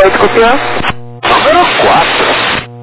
8 copiou? Número 4.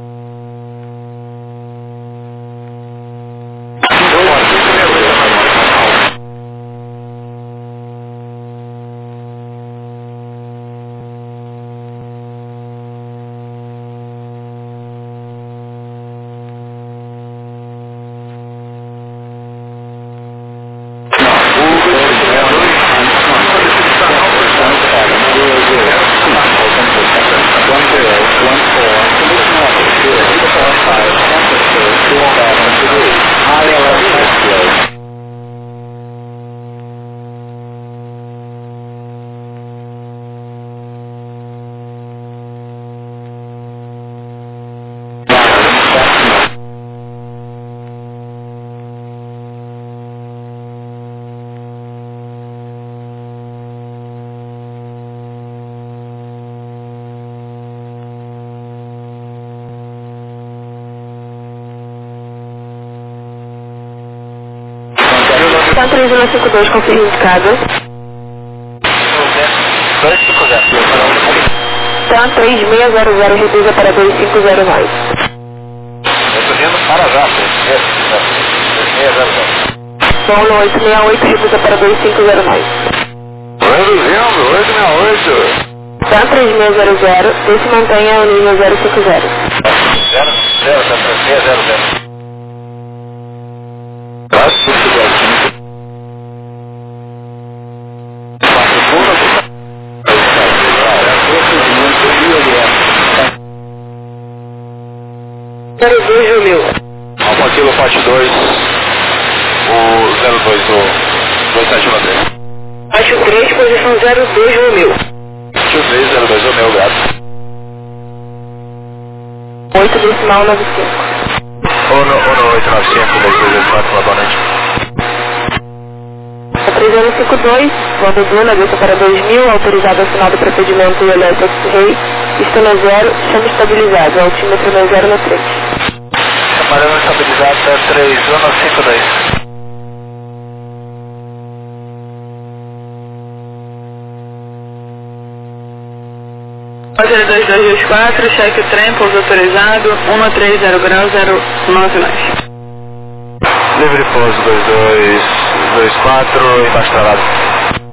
Tá 3152, confirme indicado. 250. Tá 3600, reduza para 2509. Eu tô vindo para já, 3600. Paulo 868, reduza para 2509. Reduzindo, 868. Tá 3600, esse mantenha o nível 050. 000. Alfa Kilo parte 2, o 02, o 2713. Baixo 3, posição 02, Romeu. Baixo 3, 02, o meu, grato. 8 decimal 95. Ono 895, 2284, boa noite. 3152, voando Duna, desça para 2000, autorizado assinado procedimento e alerta X-Ray, pista no 0, chama estabilizado, altímetro no 0 no 3. Chamarão estabilizado até 3152. Roger 2224, cheque o trem, pouso autorizado, 130 grau 099. Livre pouso 2224, embaixo travado.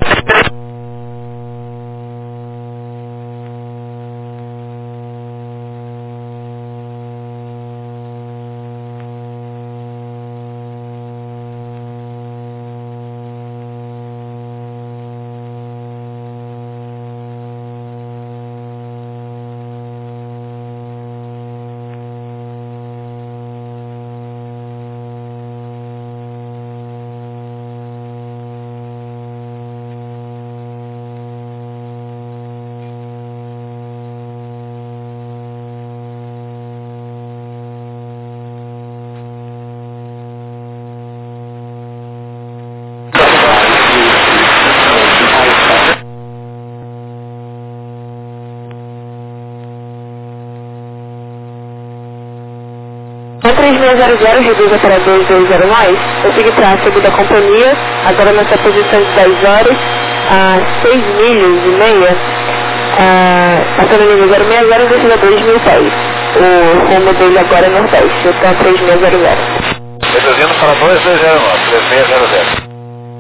A 3600 reduza para 220 mais, eu sigo tráfego da companhia, agora nessa posição de 10 horas, a 6 milhas e meia, passando no nível 060, descendo a 2.000 pés. O rumo dele agora é nordeste, então 3600. Reduzindo para 2209, 3600.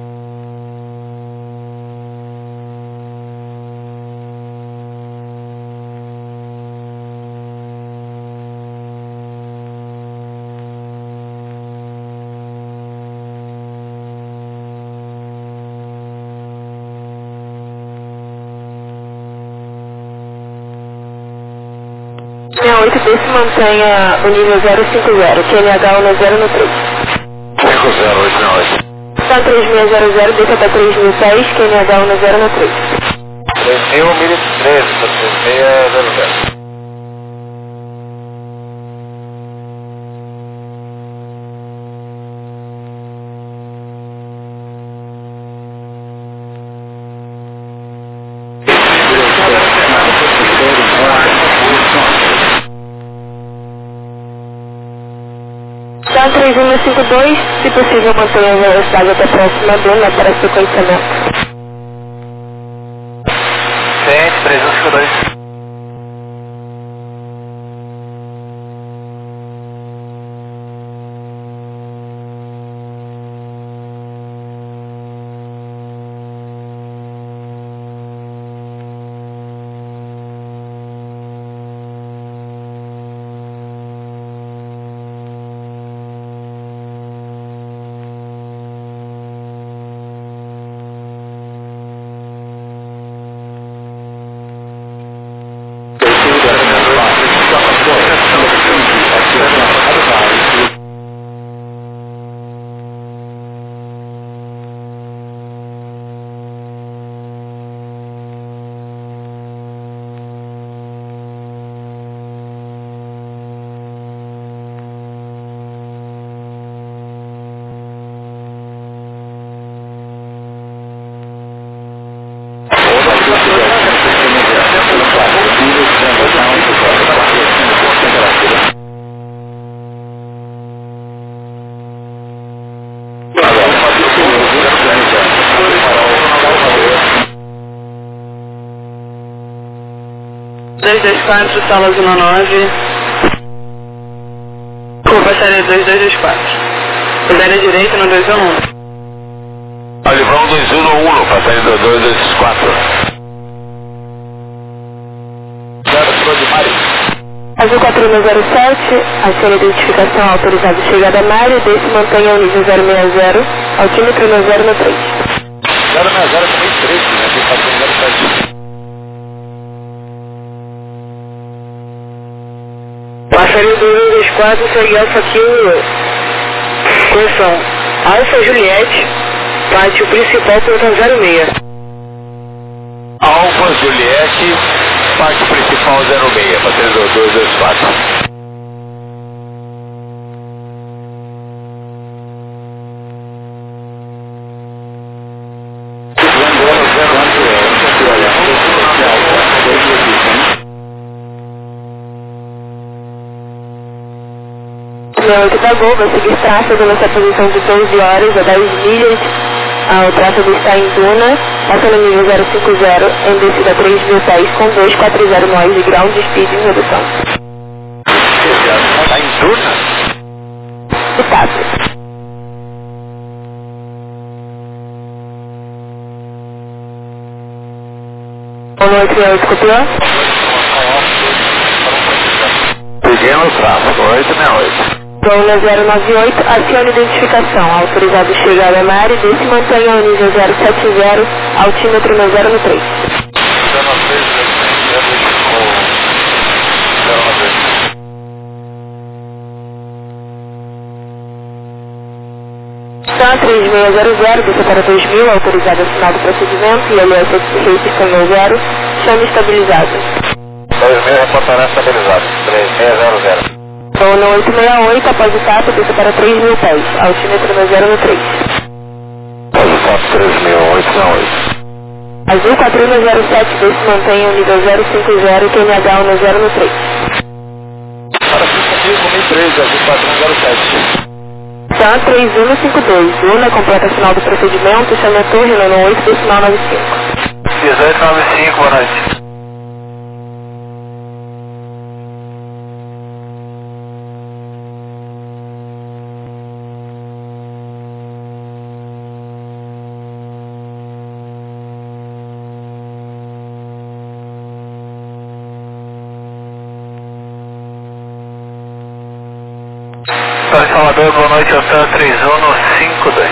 Minha 8 desse mantenha o nível 050, QNH no 0 no 3. 50, Tá 3600, desça até 3006, QNH no 0 no 3. 3013, 3600. Tá 3152, se possível mantenha a velocidade até a próxima duna para sequenciamento. Tem, 3152. 224, sala zona 9. Passaria 2224. Puder à direita no 211. Livrão 2111, passaria 2224. Azul 4107, acione a identificação autorizado chegada a Mário, desse mantenha o nível 060, altímetro no 0 no 3. 060 também 13, né? Aqui 4107. Passaria 2224, segue Alfa Kilo, correção, Alfa Juliette, pátio principal, portão 06. Alfa Juliette, pátio principal 06, passaria 2224. Meu 8 da Gol vai seguir tráfego nessa posição de 12 horas a 10 milhas. O tráfego está em Duna, passando no nível 050, em descida 3.000 pés com 240 nós de ground speed em redução. Está em Duna? Status. Boa noite, 68, copiou? Pequeno tráfego, 868. Dona 098, acione identificação, autorizado chegar a Mari, desse mantenha o nível 070, altímetro no 0 no 3. Está 3600, desça para 2000, autorizado assinado o procedimento, e aliás, rate canhão 0, chame estabilizado. 2000 reportará estabilizado, 3600. Dona 868, após o tato, desça para 3.000 pés, altímetro no 0 no 3. Após o tato 3868. Azul 4107, desse mantenha o nível 050, QNH no 0 no 3. Para 5.013, Azul 4107. Tá 3152, Luna completa final do procedimento, chame a torre no 8 decimal 95. 1895, boa noite. Salvador, boa noite, Otan 3152.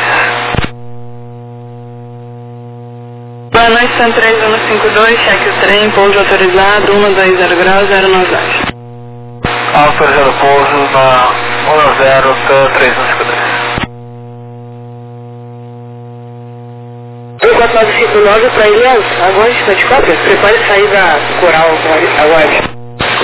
Boa noite, San 3152, cheque o trem, pouso autorizado, 120 graus, 09. Autorizado pouso na 10, Otan 3152. 4959 para Ilhéus, aguarde, está de cópia, prepare sair da Coral, aguarde.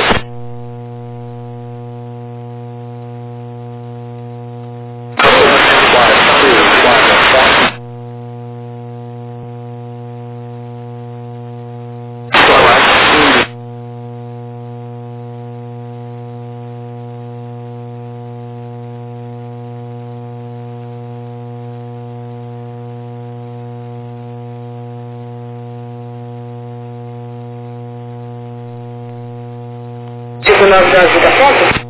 Tipo 9 da Azul da foto?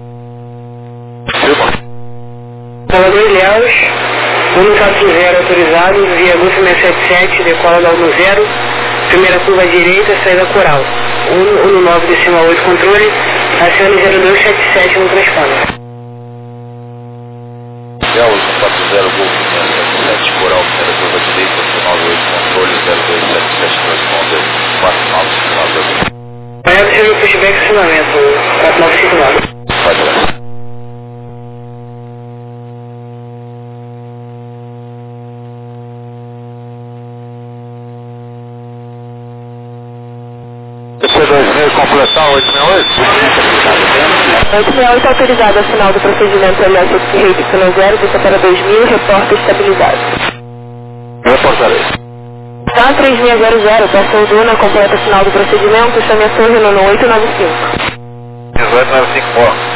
Salvador Ilhéus, 140 autorizado, via Golf 677, decola da 10, primeira curva à direita, saída Coral. 119 decimal 8 controle, acione 0277 no transponder. Ilhéus, 140 Golf 677, Coral, primeira curva à direita, 198 controle, 0277 transponder, 4959. Amanhã você viu o pushback acionamento, 4959. Pode ir. C2000 completar 868? 868 autorizado a final do procedimento aliás rate no 0, desça para 2000, reporta estabilizado. Reportarei. Tá 3600, passou Duna, completa final do procedimento, chame a torre no 895. 1895, ó.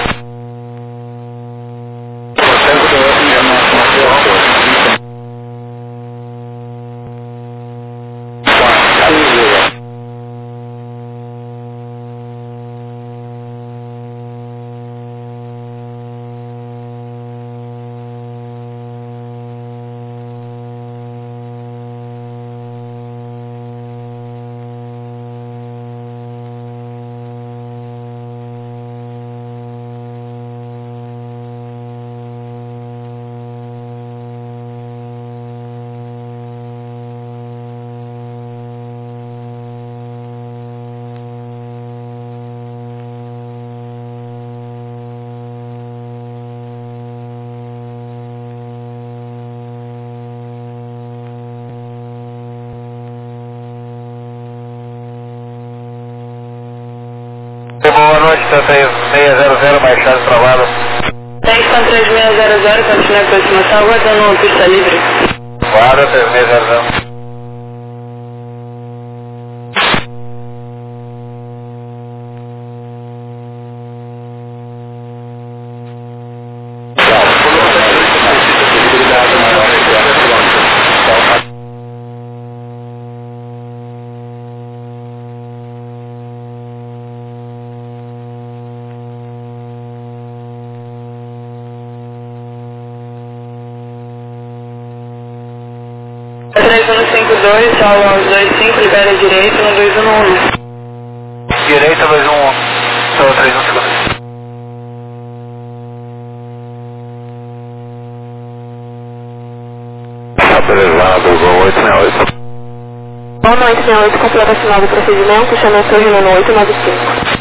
Boa noite, 3600, Baixada Travada. 10.3600, continua a aproximação, aguardando pista livre. Guarda, 3600. É 3152, salva aos 25, libera direito no 211. Direita 211, só 3152. Autorizado, Gol 868. Boa noite, 68, completa sinal do procedimento, chama a torre no 895.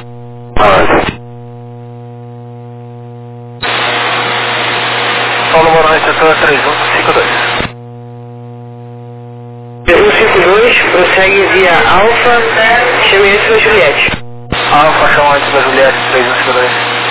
Paulo, boa noite, setor 3152. 152, prossegue via Alfa, chame antes da Juliette. Alfa, chama antes da Juliette, 3152.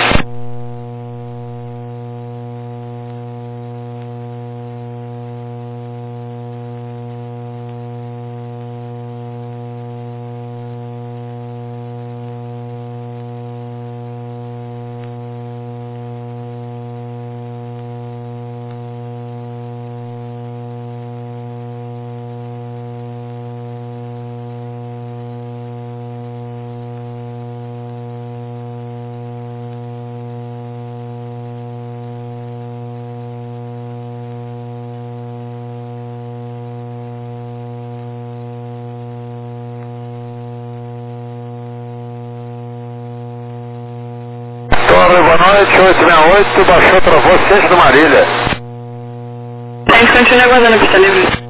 Boa noite, 868, baixou para você, centro do Marília. A gente continua aguardando a pista livre.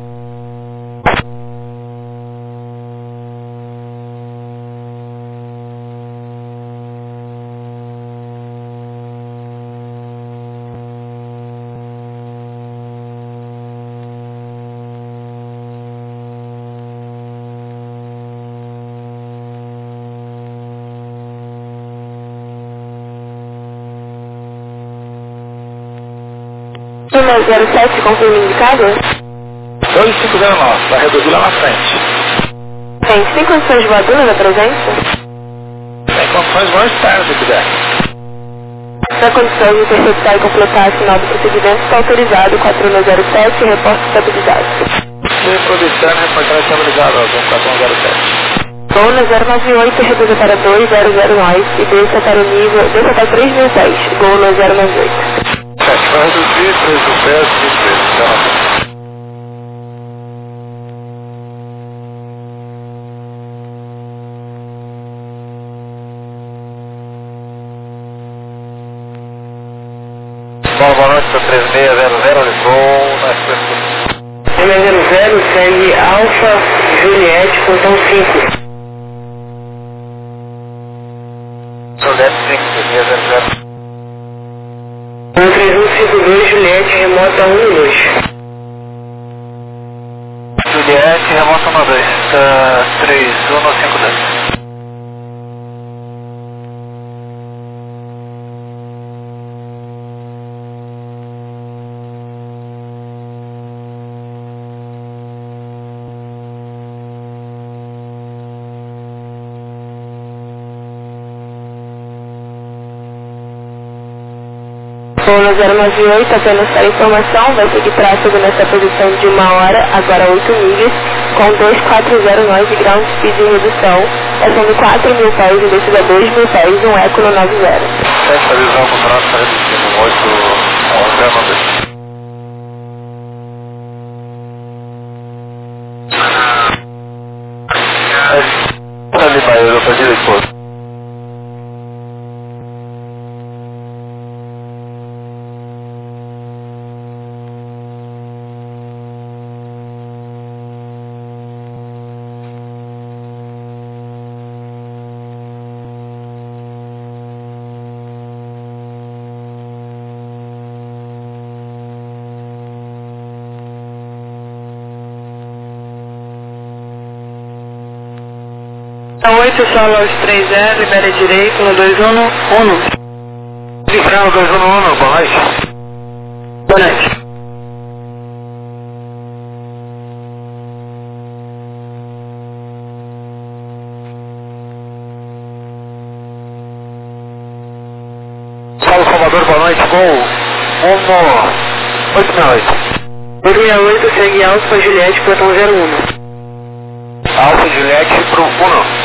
Turma 07, confirma indicado? 2509, vai reduzir lá na frente. Tem condições de voadora da presença? Tem condições mais tarde, se quiser. Na condição de interceptar e completar a sinal do procedimento, está autorizado 4107, reporte estabilizado. Se produção, reportagem estabilizada, 4107. Gol na 098, reduza para 2009 e desça para o nível, desça para 3010, gol na 098. Vai reduzir, 3 do pé, 3 boa noite, 3600, ligou na expressão. 3600, segue Alfa, Juliette, portão 5. Juliette 5, 3600. 3152, Juliette, remota 112. Juliette, remota 12, 3152. Gol na 098, apenas para informação, vai seguir tráfego nessa posição de 1 hora, agora 8 milhas, com 2409 graus de speed de redução, passando 4.000 pés em descida 2.000 pés, um eco no 90. Essa visão com o braço está reduzindo 8 ali, Bahia, para direito. 8, sala aos 30, libera direito, 1211. Inferno 211, boa noite. Boa noite. Paulo Salvador, boa noite, gol 868. 868, segue Alfa Juliette, portão 01. Alfa Juliette pro 1.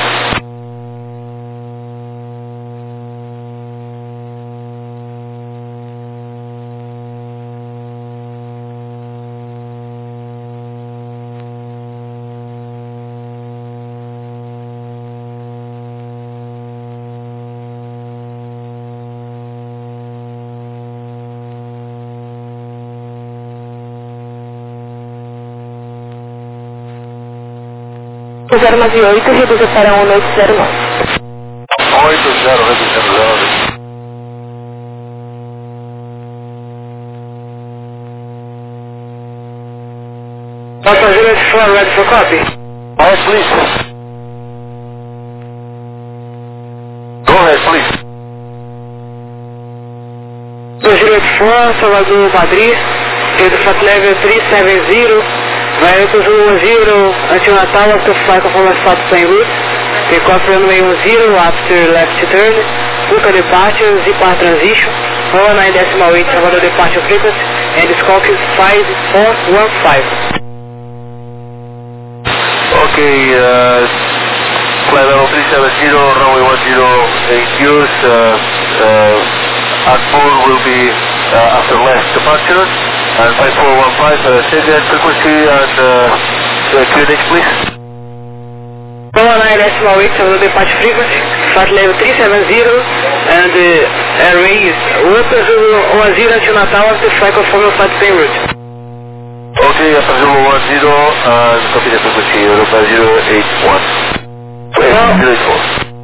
O 098 reduza para 1809. 80, reduzindo 0. Alfa Juliette 4, ready for copy. Yes, please. Go ahead, please. Alfa Juliette 4, Salvador Madrid, head flight level 370, Violeta Zulu 10, until Natal after flight conformance stop plane route, take off runway 10 after left turn, Fuca departure, Z-Par transition, 19.8 Salvador departure frequency, and scope is 5415. Okay, flight level 370, runway 10 use, Akpur will be after left departure, and 5415, say that frequency and QNH please. 19.8 Salvador departure frequency, flight level 370, and airway is Europa Zulu 10 until Natal after flight conformance flight plane route. Okay, after Zulu 10, copy the frequency, Europa 081. 084.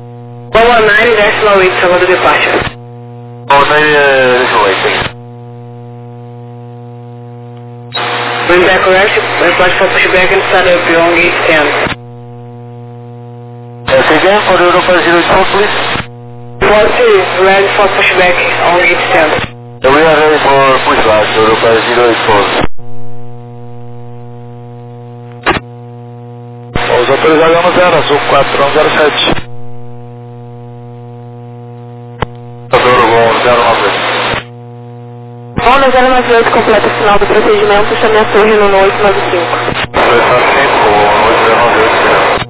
119.8 Salvador departure. Oh, 9, please. Bring back correct, report for pushback and start up on gate 10. Say again for Europa 084, please. 40, ready for pushback on gate 10. We are ready for pushback, Europa 084. Os autorizados no 0, azul 4107. Bom 090. Onda 098 completa o final do procedimento, chame a torre no 895. 295, 898.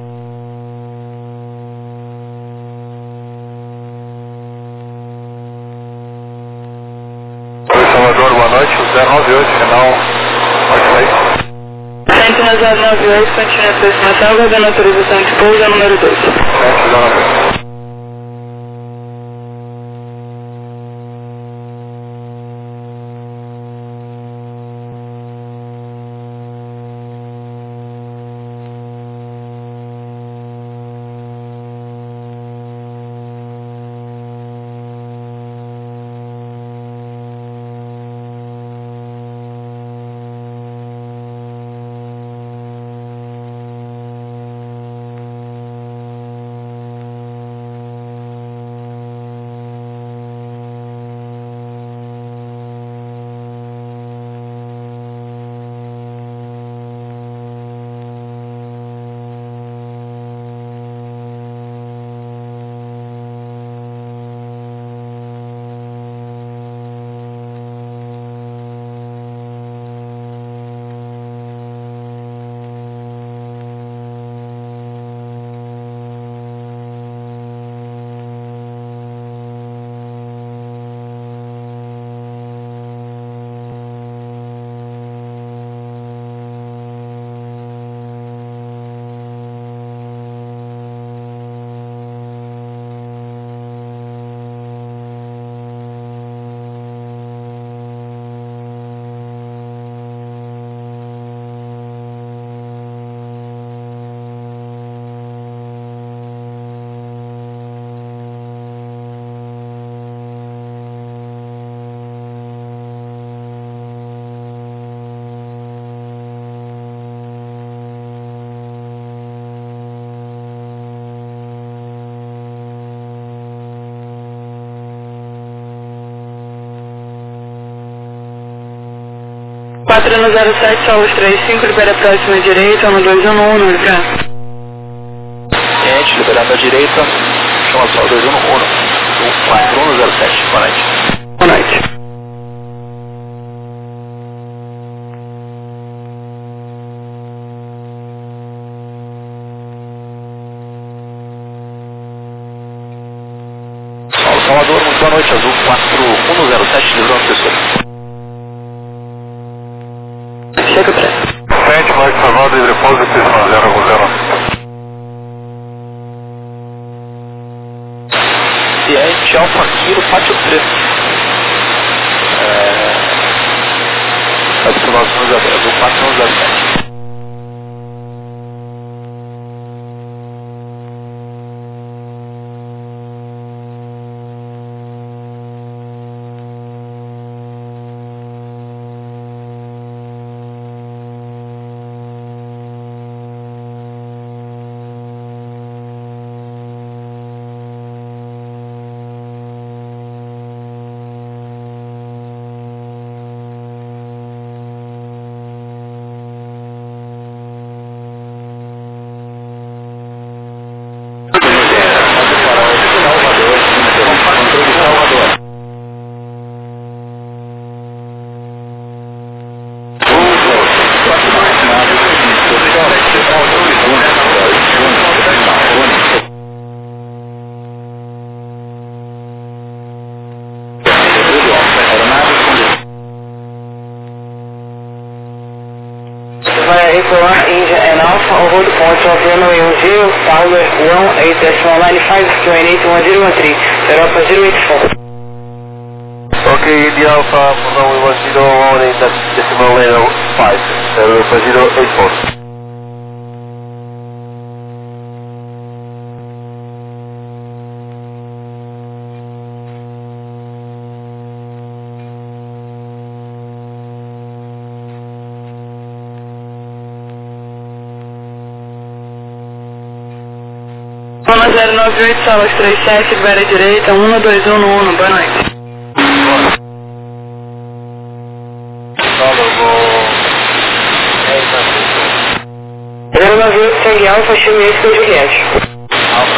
Oi, Salvador, boa noite, 098, final 86. Sentinel 098, continua a aproximação, aguardando autorização de pouso, número 2. 709. 4107, Solos 35, libera próxima direita, 1211, libra. Cliente, liberando a direita, chama só 211, 4107, boa noite. Boa noite. Salvador, muito boa noite, Azul 4107, livrando pessoa. Chega pra. Frente, mais Salvador, livre pouso, 010. Cliente, Alfa Kilo, Pátio 3. Adicional Azul 4107. India and Alpha, hold points of runway 10, tower 18.95, QNH 1013, Europa 084. Okay, India Alpha, runway 10, that's decimal layer 5, Europa 084. Zona 098, Solos 37, libera direita, 1211, boa noite. 098, segue Alfa, Chimês com Juliette. Alfa.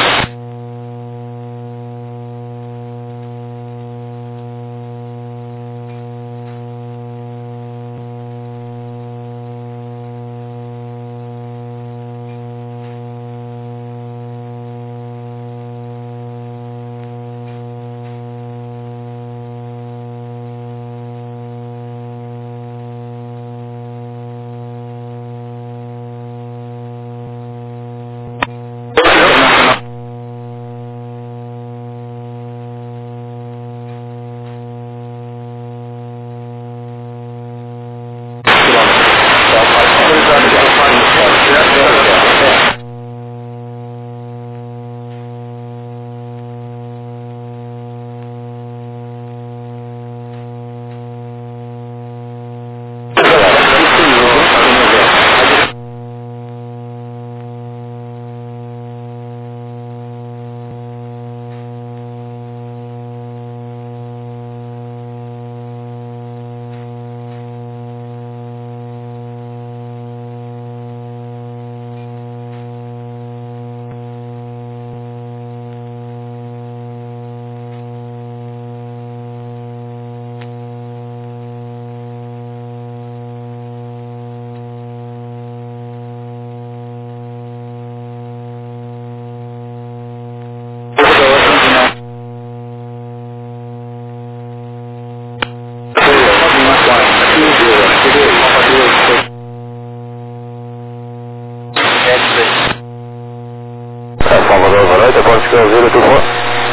Salvador, boa noite, pode ficar ouvindo tudo bom?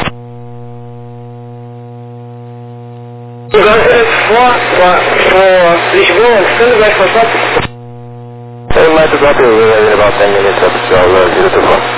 For Lisboa, tudo vai for top? Hey, might have got you in about 10 minutes, so I'll see you tomorrow.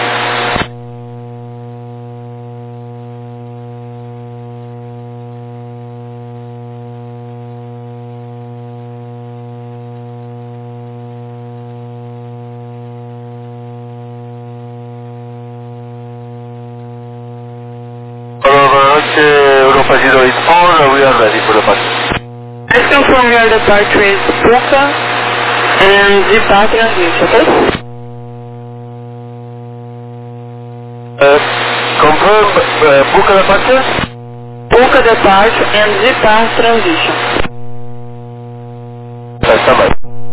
Europa 084, we are ready for the bus. confirm your departure is Puka and Zipa transmission, okay? Confirm Puka departure? Puka departure and Zipa transition. Também.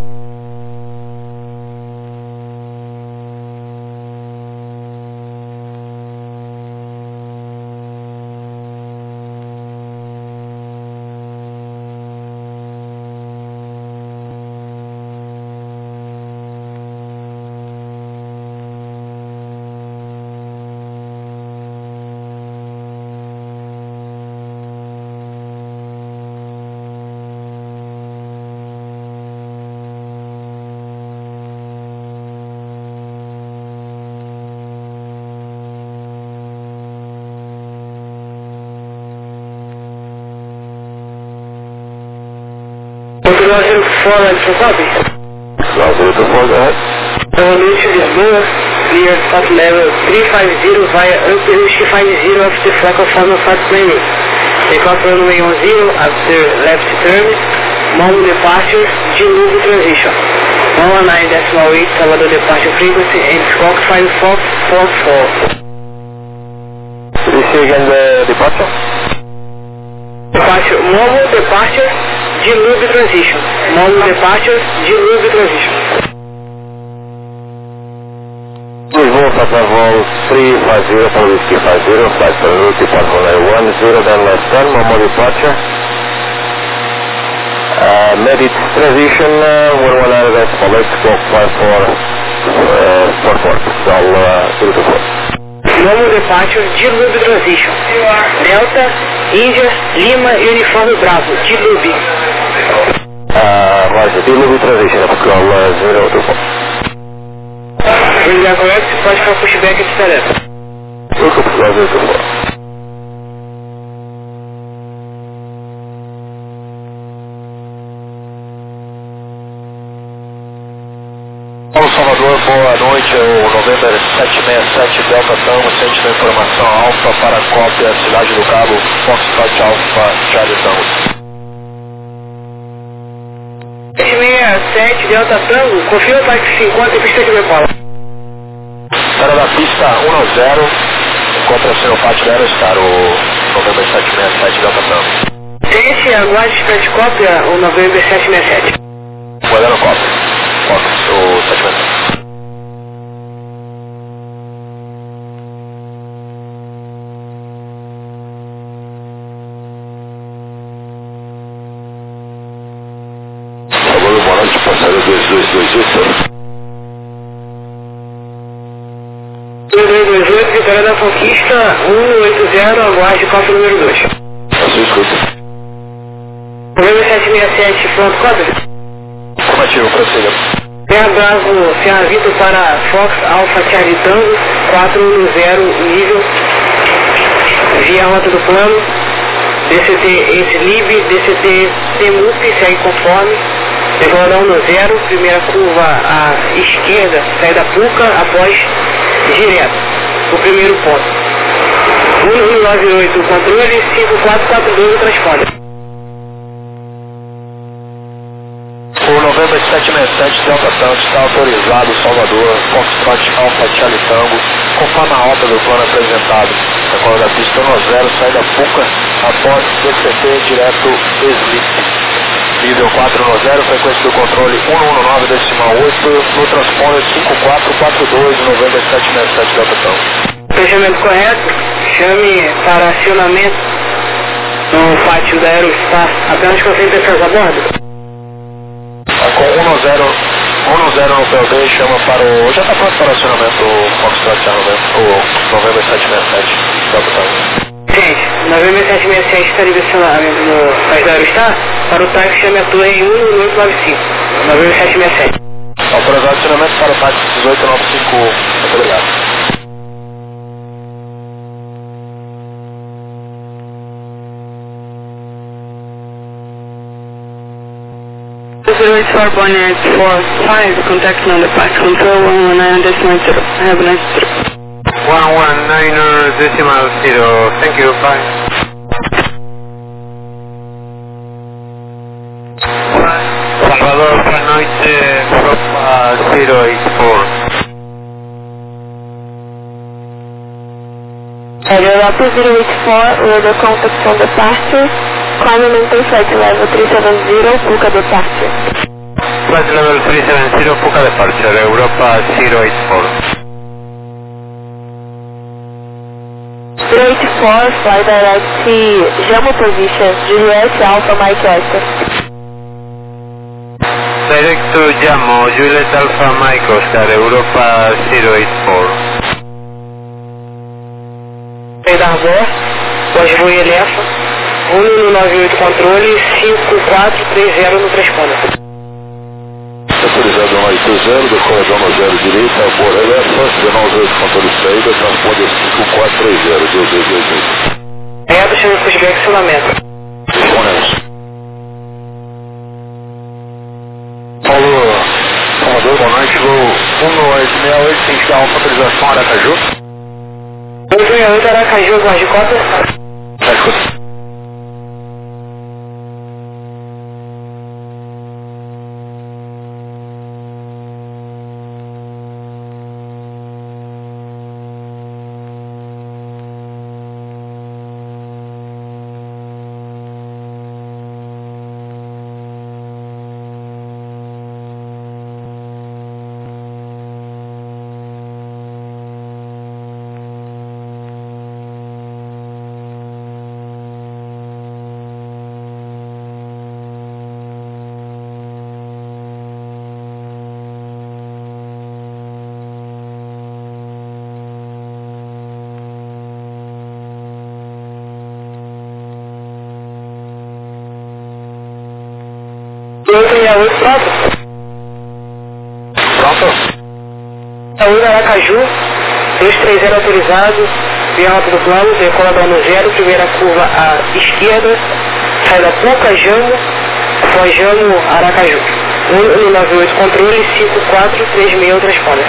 Controle 4 for copy. Cláusula do fogo, Novamente Lisboa, clear top level 350 via Uprush 50 after flag of final flight planning. Takeoff runway 10 after left turn, normal departure, G-Move transition. 119.8 Salvador departure frequency and squawk 5444. Please say again the departure? Departure, normal departure, G-Move transition. Normal departure, G-Move transition. Lisboa, Papa Vol 350 for Whiskey 50, flight for route, depart runway 10, then left turn, normal departure. Made it transition, 119 decimal 8, squawk 5444. It's all 024. Normal departure, G-Lube transition. Delta, Índia, Lima, Uniforme Bravo, G-Lube. Roger, G-Lube transition, control 024. When correct, pode ficar pushback de tarefa. Control 024. Paulo Salvador, boa noite, o November 767 Delta Tango, sente informação alfa para a cópia Cidade do Cabo, Foxtrot Alpha, Charlie Tango. 767 Delta Tango, confirma o parque 50 e pista de Nepal. Para da pista 1-0, encontra-se no pátio da Aerostar, o November 767 Delta Tango. Tente, aguarde de cópia o November 767. Guardando cópia, Fox, o 767. Boa noite, passageiro 2228. 2228, Vitória da Conquista, 180, aguarde cópia número 2. Passou escuta. November 767, pronto, cópia. Afirmativo, prossiga. Serra Bravo, Serra Vitor para Fox Alpha Charlie Tango, 410, nível, via rota do plano, DCT Ex-Lib, DCT Temup, segue conforme, decolar 10, primeira curva à esquerda, saída Puca, após direto, o primeiro ponto. 1198, controle, 5442, o transponder. O November 767 Delta Tango está autorizado, Salvador, Foxtrot Alpha Charlie Tango, conforme a rota do plano apresentado. Decolar da pista 10, saída Puca, após DCT direto Slip. Nível 410, frequência do controle 119.8, no transponder 5442, November 767 Delta Tango. Fechamento correto, chame para acionamento no pátio da Aerostar, apenas com 100 pessoas a bordo. Com 1-0 no PLD, chama para o... Já está pronto para o acionamento o Foxtrot Charlie, o November 767 Delta Tango. Gente, November 767 está direcionado no pátio da Aerostar para o táxi chame a torre em 11895, November 767. Autorizado acionamento para o táxi 1895, muito obrigado. Zero Bonnet 45, contact on the pax control 119.0. Have a nice trip. 119.0, thank you, bye. Delta 084, radar contact on departure. Climb and maintain flight level 370, Puka departure. Flight level 370, Puka departure, Europa 084. 084, fly direct Jamo position, Juliet Alpha Mike Oscar. Direct to Jamo, Juliet Alpha Mike Oscar, Europa 084. Radar pós-voo e elefa, 198 controle, 5430 no transponder. Autorizado 180, decorador no 0 direita, Bora elefa, 198 controle de saída, transponder 5430, 2228. Reto, chama pushback, acionamento. Disponemos. Paulo, Salvador, boa noite, voo 1868, tem que dar uma autorização Aracaju. 168 Aracaju, guarde cota. Tá escutando. Pronto. Pronto? Saúde Aracaju, 230 autorizado, via rota do plano, decola da 0, primeira curva à esquerda, sai da Puca, Jamo, após Jamo, Aracaju. 198 controle, 5430 transponder.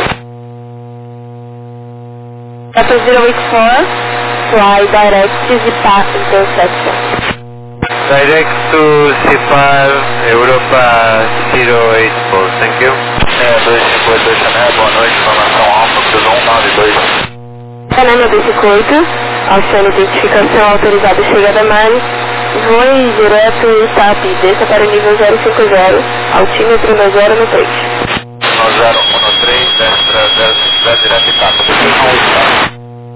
Delta 084, fly direct Zipar intersection. Direct to Zipar, Europa 084, thank you. 258 Chanel, boa noite, informação Alfa, precisão 192. Canal 258, alçando identificação autorizada chegada a Mali. Voe direto TAP, desça para o nível 050, altímetro 90 no 3. 9013, desce direto e TAP.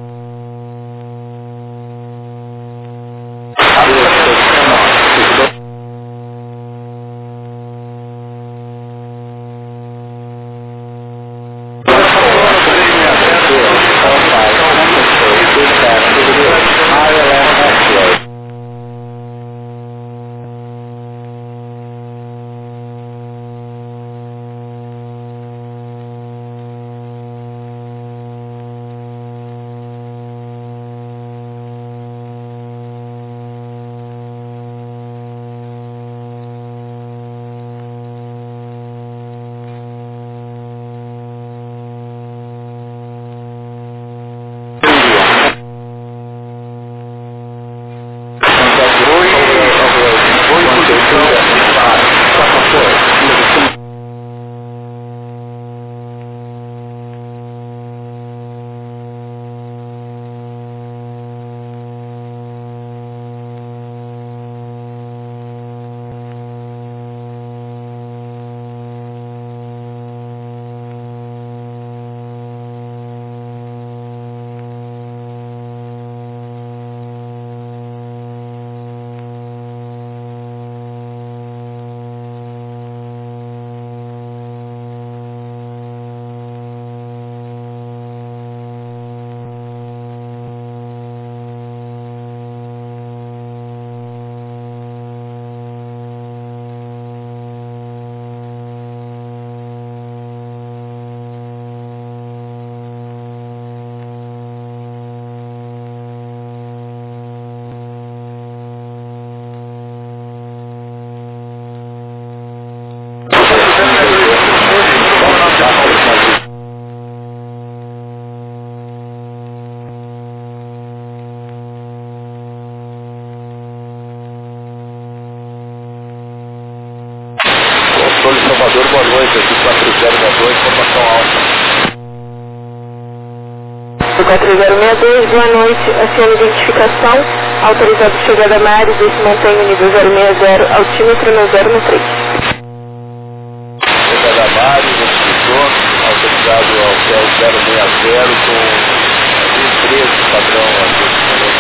Salvador, boa noite, aqui 4022, informação alta. 4062, boa noite, acione identificação, autorizado chegada a Mário, desse mantém o nível 060, altímetro no 013. Chegada a Mário, identificou, autorizado ao 060 com 13 padrão aqui.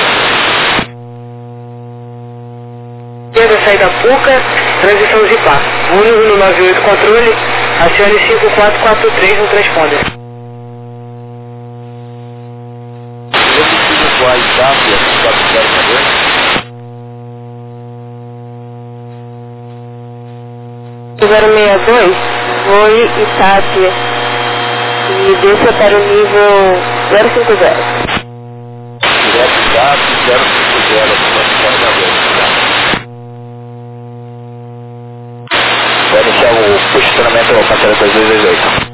Saída PUCA, transição Zipar. 1198 controle, acione 5443 no transponder. Com a ITAP, 062, voe Itápia e desça para o nível 050. Direto ITAP, 050, vai iniciar o posicionamento passageiro 2228.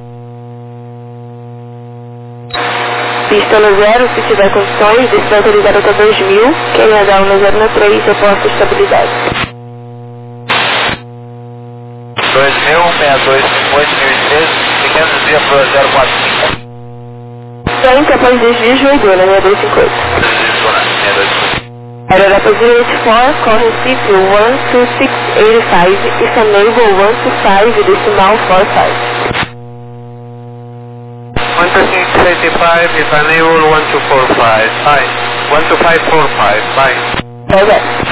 Pista no 0, se tiver condições, desce autorizado até 2000, quem H1 no 013, eu posso estabilidade. 2062, 5013, seguindo desvia para 045. Frente após desvio, joelho na 6258. Aeronaut 084, call receive 12685, is enable 125, decimal 45. 12685 is enable 1245, bye. 12545, bye. Perfect.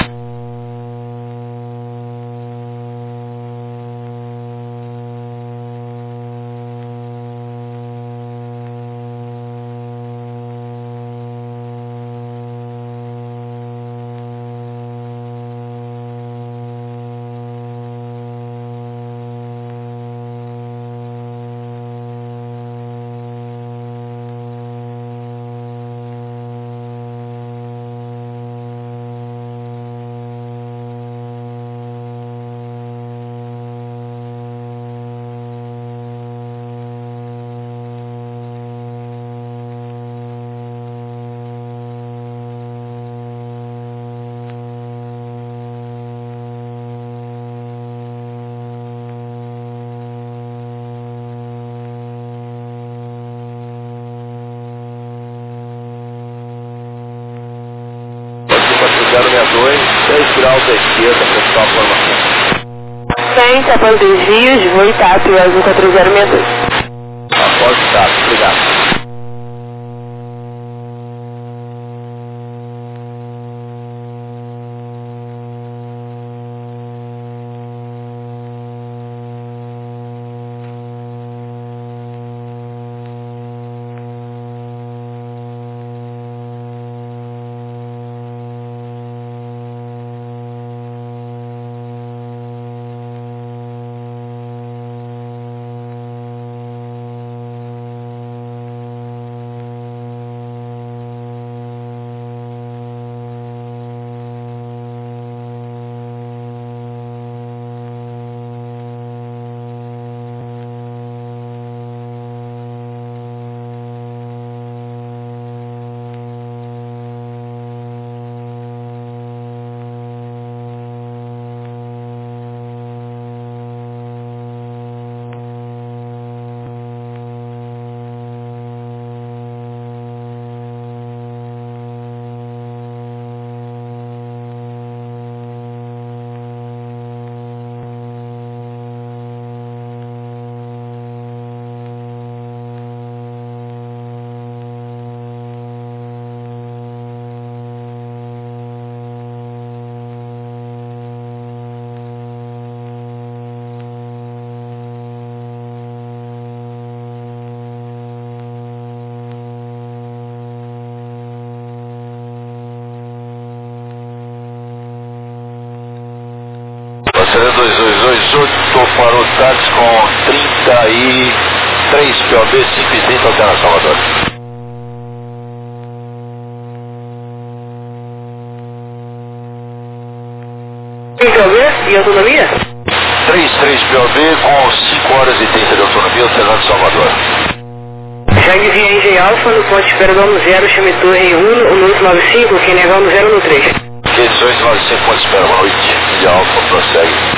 Graus da esquerda, principal formação. Frente após desvios, voo Itápia, azul 4062. Após Itápia, obrigado. Passageiro 2228, parou táxi com 33 POB, 530, alteração Salvador. POB e autonomia? 33 POB com 5 horas e 30 de autonomia, alternando Salvador. Já envia Engenho Alfa no ponto de espera do 0, chame torre 1, no 895, quem negar no 0 no 3. Edições 95, ponto de espera, boa noite. Engenho Alfa, prossegue.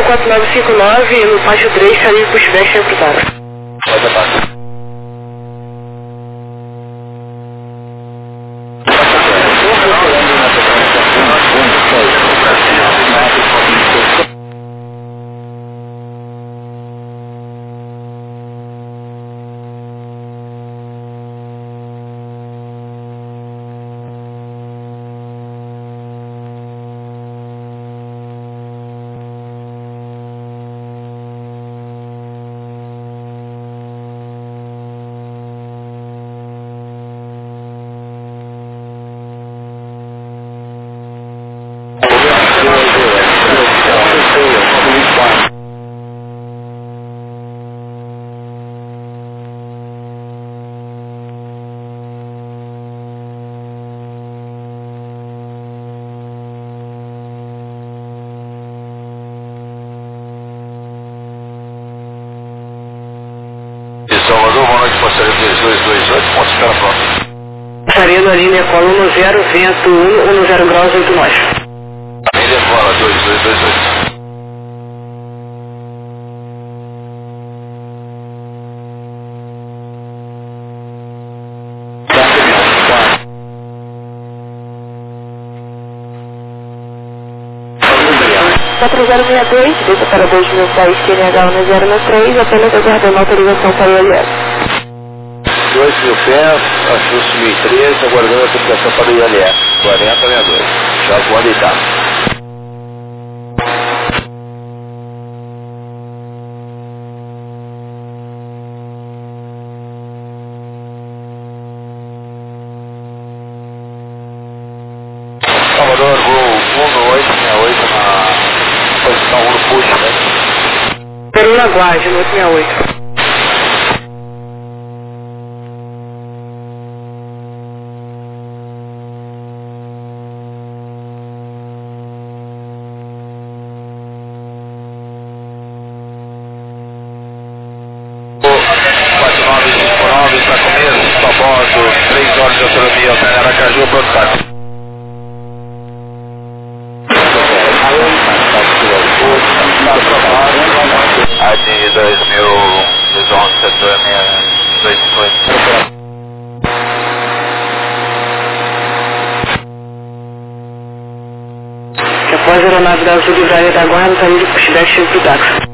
4959 no pátio 3, saída pro Pushback recrutado. Pode abaixo. Salvador, boa noite, passageiro 2228, ponto espera pronto. Passaria na linha Cola 10, vento 10 graus 8 nós. Linha Cola 2228. (4062), desça para 2010, QNH 1093, apenas aguardando autorização para o ILS. 2.000 pés, ajuste 1013, aguardando a autorização para o ILS. 4062. Já vou deitar. Salvador, voo 12868 na posição 1 no push, né? Peru na Guarda, no 868. Para começo, só bordo, 3 horas de autonomia, Altair Aracaju, pronto, tá? AD 2011, setor 628. Que após a aeronave da Azul Livraria da Guarda, saída pro Pushback chega pro táxi.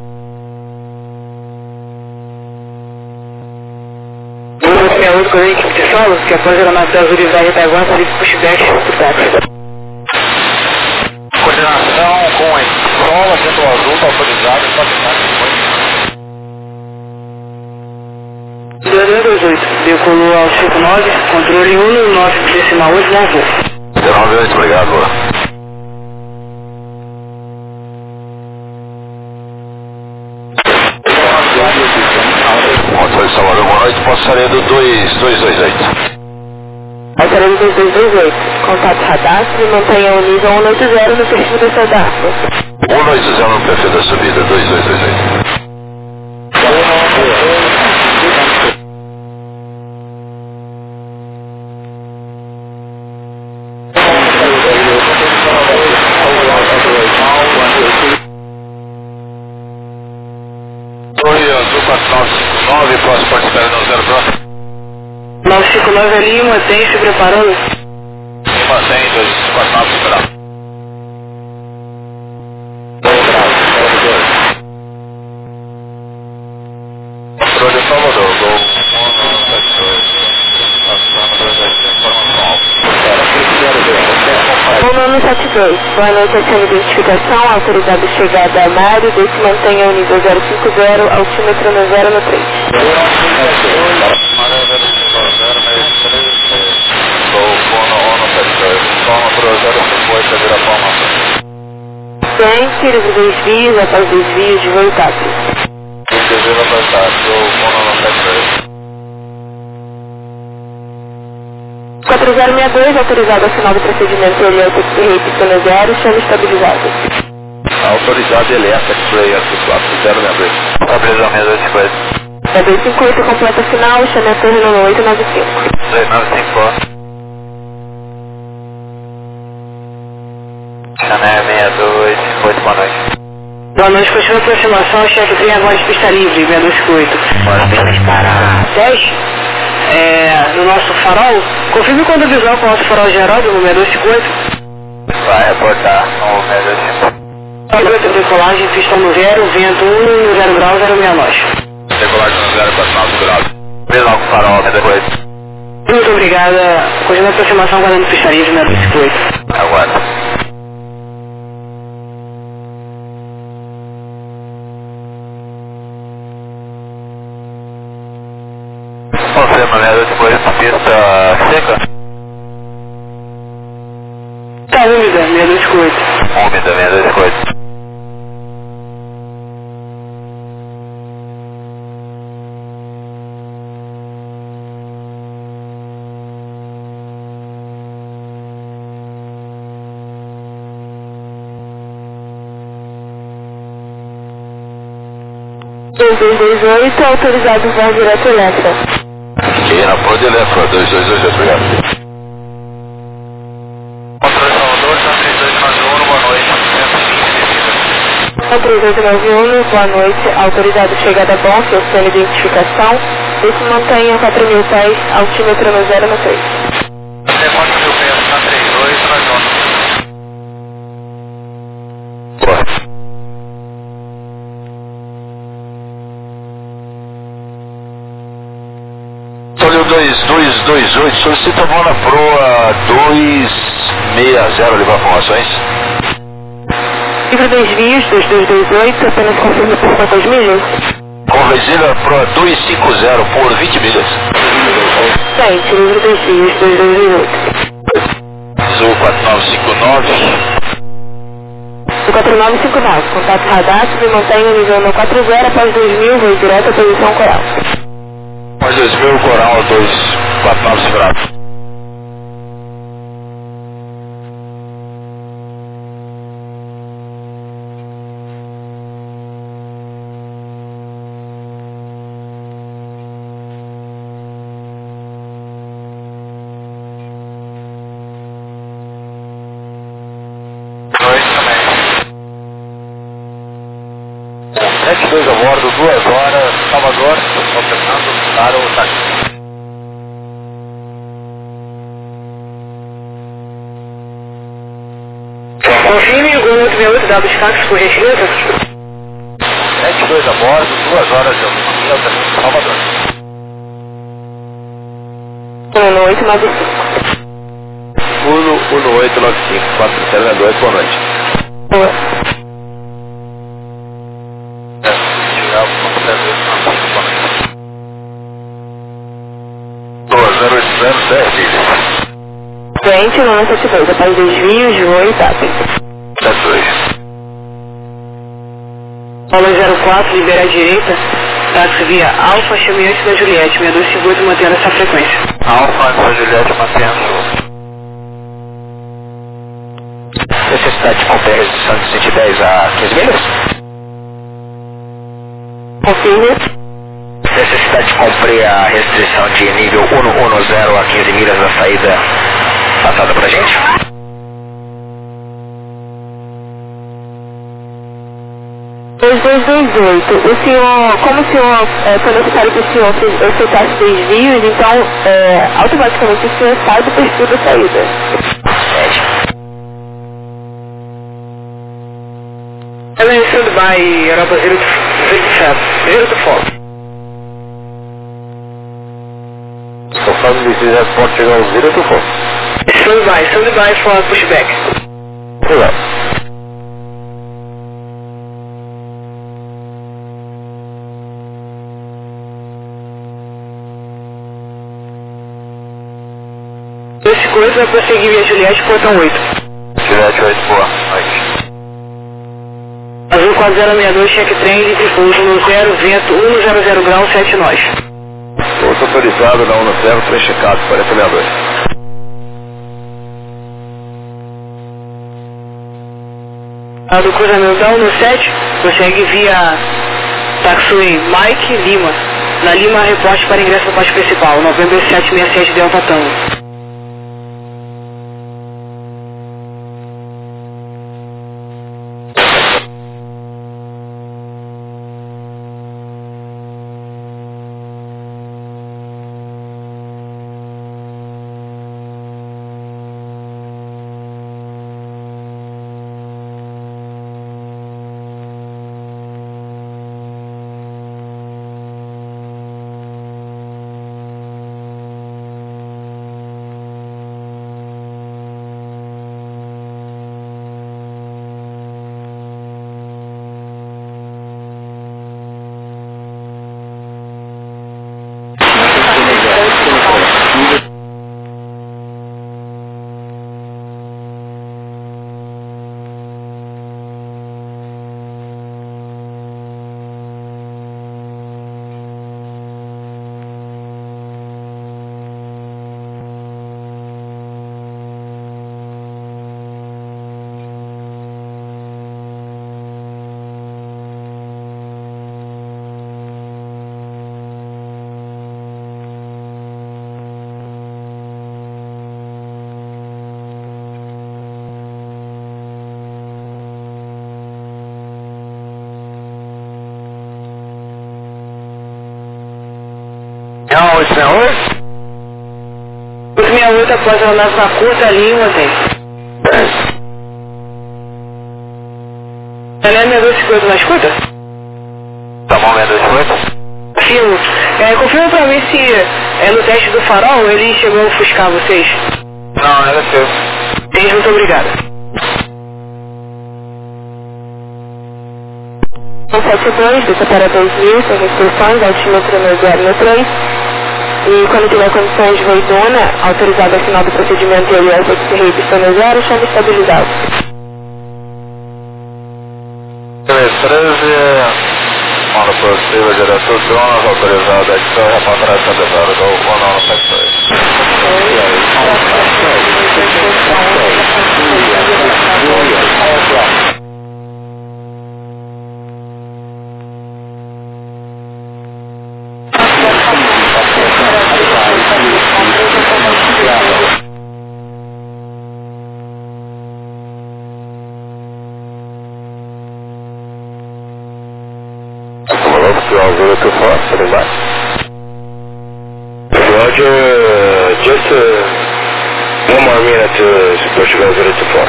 Com a equipe de solo, que após a aeronave da Azul Livraria da Guarda, saída pro Pushback chega pro táxi. Coordenação com a escola, centro azul, está autorizado, está terminado. 2228, decolou ao 59, controle 1,9,8, não voo. 19,8, obrigado. Controle Salvador, boa noite, posso sair do 2228. Alterando 2228, contato radastro e mantenha o nível 180 no perfil da cadastro. 180 no perfil da subida, 2228. Torre Azul 4959, próximo pode esperar no 0 pronto. 959 ali, mantém se preparando. Mantém 249 esperar. Controle Salvador, gol 1972, boa noite, essa identificação, autorizado chegada a Mário, desse mantenha o nível 050, altímetro no 0 no 3. Sem livre desvios, após desvios de voo táxi. 4062, autorizado ao final do procedimento elétrico e repito no 0, chama estabilizado. Autorizado elétrico, X-Ray, S4, 062. Estabilizamento 258. 258, completa final, chame a torre no 895. 295. Chané 62, 8, boa noite. Boa noite. Nós continuamos a aproximação, chefe 3 agora de pista livre, 628. Vamos para 10. No nosso farol, confirme quando visual com o nosso farol geral do 628. vai reportar no 628. Decolagem, pista no 0, vento 1, 0 grau, 0,6 nós. Decolagem no 0,49 graus. Visual com farol, 628. Muito obrigada. Continua a aproximação guardando pista livre, 628. Aguarda. Confirma, 628, pista seca? Tá úmida, 628. Úmida, 628. Autorizado voo direto Eletro. E na Pode Eletro, 222, obrigado. Controle Salvador, 3291, boa noite. 3891, boa noite. Autorizado chegada bom, seu sistema de identificação. Se mantenha 4.000 pés, altímetro no 0 no 3. Até 4.000 pés, na 32, nós vamos. Tolio 2228, solicita a bola proa 260, levar informações. Livre desvios, 2228, apenas confirme por quantas milhas? Conversível proa 250 por 20 milhas. Gente, livre desvios, 2228. Sul 4959. 4959, contato radar, se mantenha nível no 40 após 2000, voo direto à posição coral. Mais 2000, coral 249 cifrado. Noite 2 a bordo, 2 horas, Salvador, confirmando para o táxi. Confirme o 168 dados táxi, por gentileza. 2 a bordo, 2 horas de autonomia, Salvador. 1895. 1895, 472, boa noite. Boa. Frente, 972, após desvios, voo e TAP. 72. Paulo 04, libera à direita, táxi via Alfa, chame antes da Juliette, 6258, mantendo essa frequência. Alfa, antes da Juliette, mantendo. Necessidade de cumprir a restrição de 110 a 15 milhas? Confirme. Necessidade de cumprir a restrição de nível 110 a 15 milhas da saída passada pra gente? O senhor, como o senhor foi necessário que o senhor aceitasse desvios, então automaticamente o senhor sai do perfil da saída. Stand by Europa 0 to 4. Confirm this is at Portugal 0 to 4. Stand by for pushback. Correct. Esse coisa vai prosseguir via Juliette, portão 8. Juliette 8, boa noite. Azul 4062, cheque trem, livre pouso no 0, vento 100 grau, 7 nós. Pouso autorizado na 10, trem checado, 4062. A do cruzamento da 17, prossegue via Taxui Mike Lima. Na Lima, reporte para ingresso no pátio principal, novembro 767 Delta Tango. Não, 868? 868 após a nossa na curta ali em ontem. Ela é 62 mais curta? Tá bom, 628? Confirmo. Confirma pra mim se no teste do farol ele chegou a ofuscar vocês. Não, era seu. Muito obrigada. 172, desça para 2000, sem restrições, altímetro no 063. E quando tiver condições de voidona, autorizado ao final do procedimento ele é pistão no 0, chama estabilizado. 13, manda possível, diretor Jonas, autorizado a edição e reparar estabilizado do Ronaldo Factory. Roger, just one more minute to Portugal 024.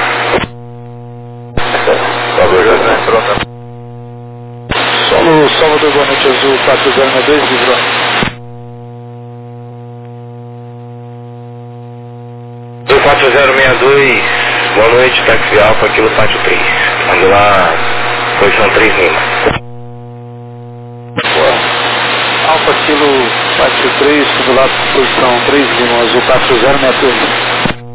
Solo Salvador Bonete Azul 4062, livrou. Do 4062, boa noite, táxi Alfa, quilo 43. Ando lá, posição 3 Lima. Alfa quilo 43, do lado de posição 3 Lima, Azul 4063.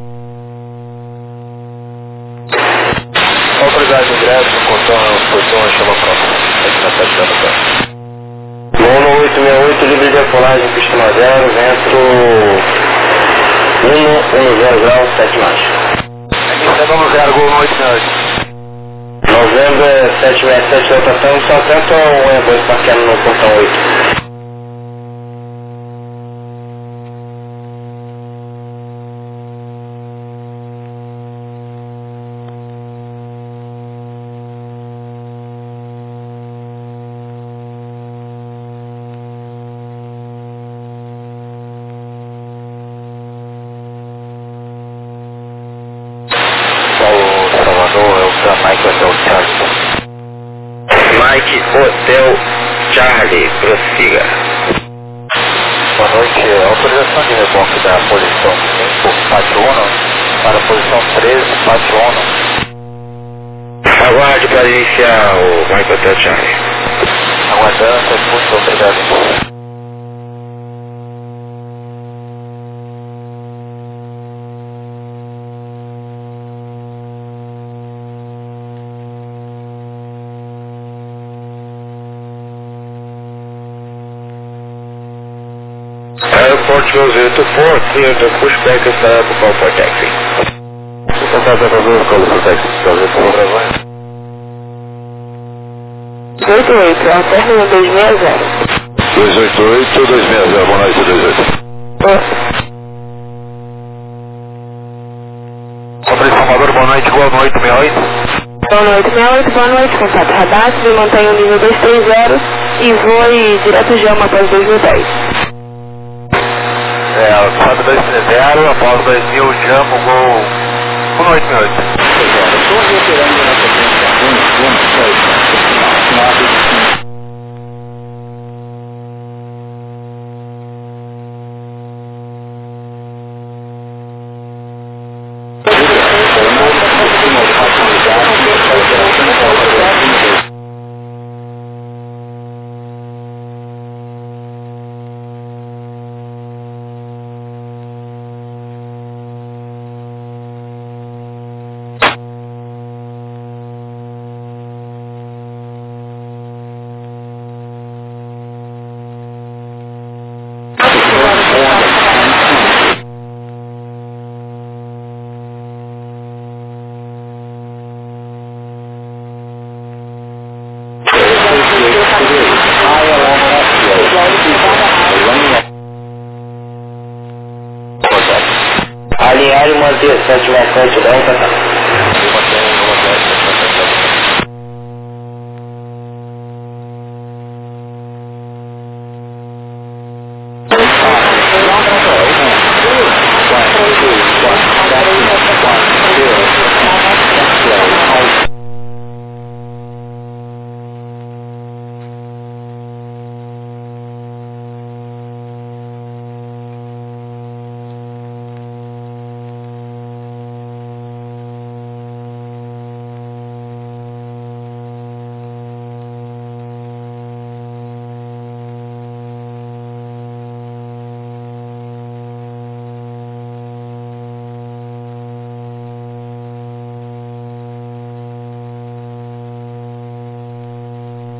Autoridade de ingresso, portão, chama próxima. Aqui na cidade da Nova. Bom no 868, livre de decolagem, pista 0, vento 110 graus, 7 marcha. Aqui no 0, gol no 868. Novembro 767, rotação, só atento um Airbus parqueando no portão 8. Mike Hotel Charlie, prossiga. Boa noite, autorização de reboque da posição 5, Pátio 1, para a posição 13, Pátio 1. Aguarde para iniciar o Mike Hotel Charlie. Aguardando, muito obrigado. Portugal 024, clear the pushback and set up a call for taxi. Vou tentar fazer um call for taxi, talvez por gravando. 288, alterna 260. 288, 260, boa noite, 288. Informador, boa noite, boa noite, 68. Boa noite, 68, boa noite, contato radar, se mantém o nível 230 e voe direto Jama após 2010. Alçado 230, após 2000, Jama, gol 188. Estou reiterando na sequência 1, Alinhar e manter 767 Delta.